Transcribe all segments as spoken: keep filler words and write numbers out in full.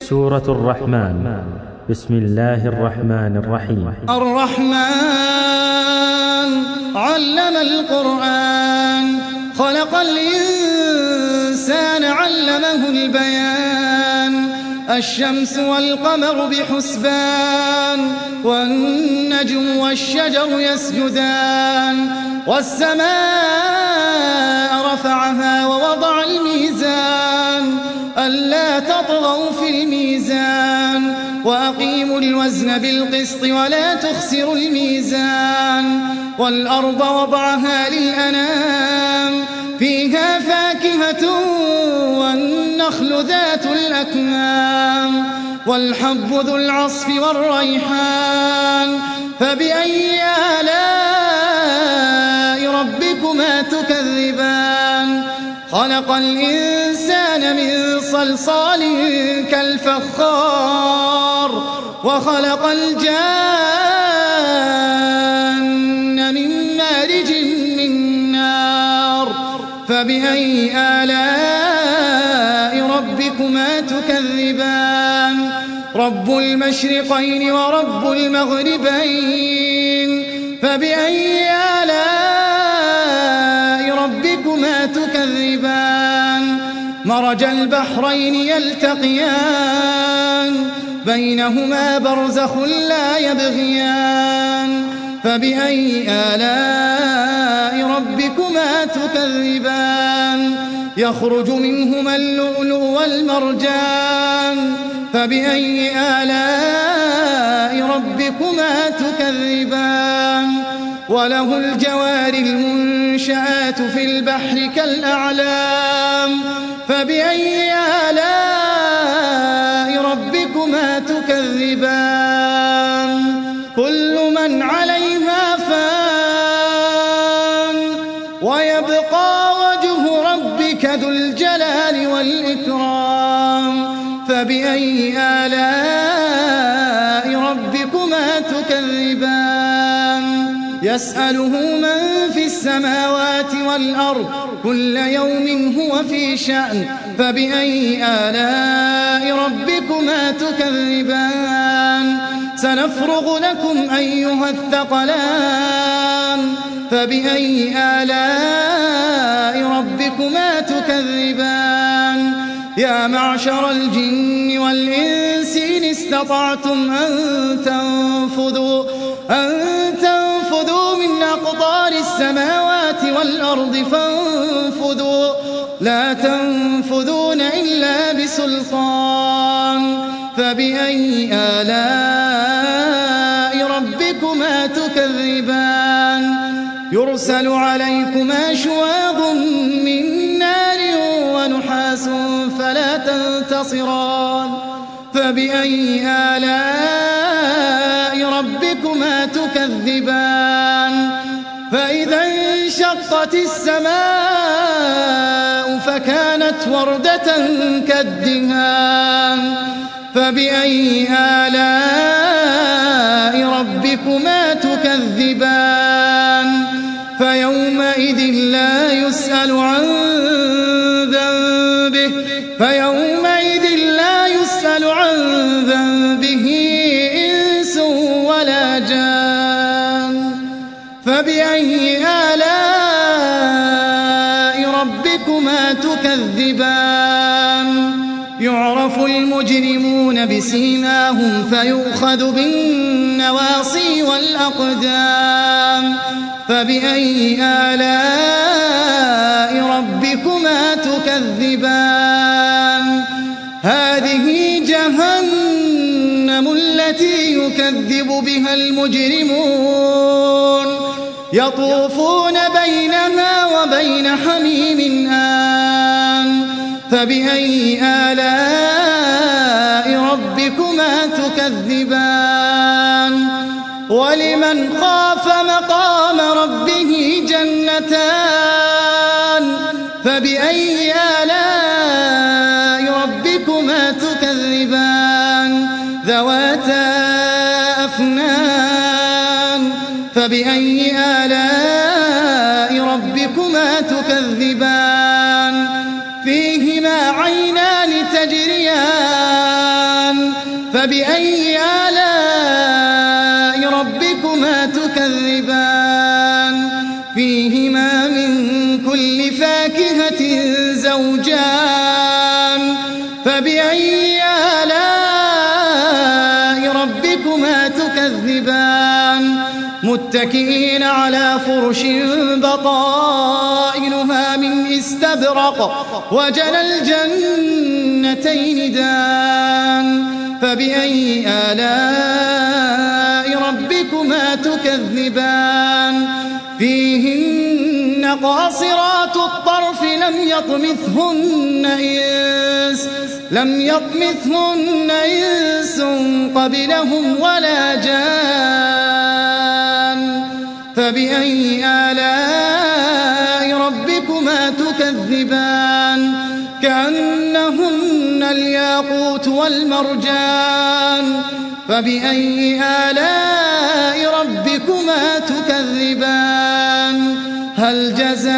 سورة الرحمن. بسم الله الرحمن الرحيم. الرحمن علم القرآن، خلق الإنسان علمه البيان. الشمس والقمر بحسبان، والنجم والشجر يسجدان. والسماء رفعها ووضع الميزان، ألا تطغوا في الميزان. وأقيموا الوزن بالقسط ولا تخسروا الميزان. والأرض وضعها للأنام، فيها فاكهة والنخل ذات الأكمام. والحب ذو العصف والريحان. فبأي آلاء ربكما تكذبان؟ خلق الإنسان من صلصال كالفخار، وخلق الجان من مارج من نار. فبأي آلاء ربكما تكذبان؟ رب المشرقين ورب المغربين. فبأي آلاء ربكما تكذبان؟ مرج البحرين يلتقيان، بينهما برزخ لا يبغيان. فبأي آلاء ربكما تكذبان؟ يخرج منهما اللؤلؤ والمرجان. فبأي آلاء ربكما تكذبان؟ وله الجوار المنشآت في البحر كالأعلام. فبأي آلاء ربكما تكذبان؟ كل من عليها فان، ويبقى وجه ربك ذو الجلال والإكرام. فبأي آلاء ربكما تكذبان؟ يسأله من في السماوات والأرض، كل يوم هو في شأن. فبأي آلاء ربكما تكذبان؟ سنفرغ لكم أيها الثقلان. فبأي آلاء ربكما تكذبان؟ يا معشر الجن والإنس إن استطعتم أن تنفذوا أن تنفذوا من أقطار السماوات والأرض فانفذوا، لا تنفذون إلا بسلطان. فبأي آلاء ربكما تكذبان؟ يرسل عليكما شواظ من نار ونحاس فلا تنتصران. فبأي آلاء ربكما تكذبان؟ فإذا انشقت السماء فكانت وردة كالدهان. فبأي آلاء ربكما تكذبان؟ فيومئذ لا يسأل عن ذنبه فيومئذ لا يسأل عن ذنبه إنس ولا جان. فبأي آلاء ربكما تكذبان؟ يعرف المجرمون بسيماهم فيؤخذ بالنواصي والأقدام. فبأي آلاء ربكما تكذبان؟ هذه جهنم التي يكذب بها المجرمون، يطوفون بينها وبين حميم آن. فبأي آلاء ربكما تكذبان؟ ولمن خاف مقام ربه جنتان. فبأي آلاء ربكما تكذبان؟ ذواتا أفنان. فبأي آلاء ربكما تكذبان؟ فيهما عينان تجريان فبأي آلاء ربكما تكذبان فيهما من كل فاكهة زوجان فبأي آلاء ربكما تكذبان متكئين على فرش بطائنها من استبرق وجنى الجنتين دان فبأي آلاء ربكما تكذبان فيهن قاصرات الطرف لم يطمثهن إنس لم يطمثهن إنس قبلهم ولا جان فبأي آلاء ربكما تكذبان كأنهن الياقوت والمرجان فبأي آلاء ربكما تكذبان هل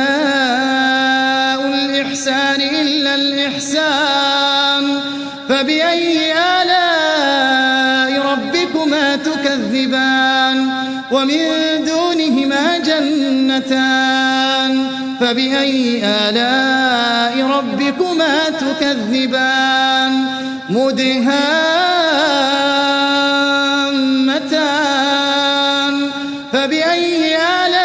جزاء الإحسان إلا الإحسان فبأي آلاء ربكما تكذبان ومن دونهما جنتان فبأي آلاء ربكما تكذبان مدهامتان فبأي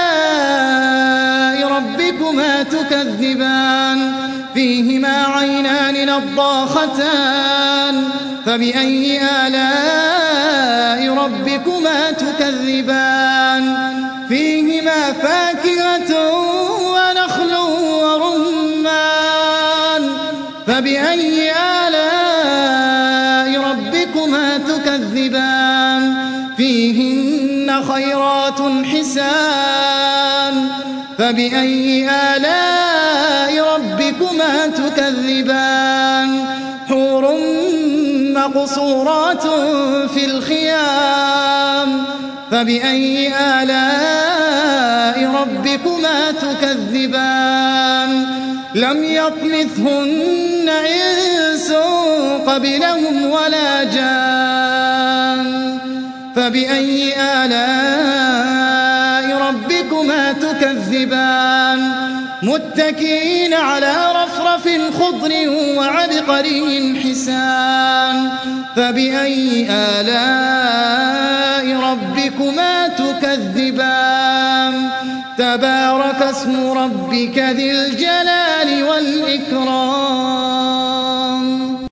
آلاء ربكما تكذبان فيهما عينان نضاختان فبأي آلاء ربكما تكذبان فيهما فاكهة ونخل ورمان فبأي آلاء ربكما تكذبان فيهن خيرات حسان فبأي آلاء ربكما تكذبان حور مقصورات في الخيام فبأي آلاء ربكما تكذبان لم يطمثهن إنس قبلهم ولا جان فبأي آلاء ربكما تكذبان متكئين على رفرف خضر وعبقري حسان فبأي آلاء ربكما تكذبان تبارك اسم ربك ذي الجلال والإكرام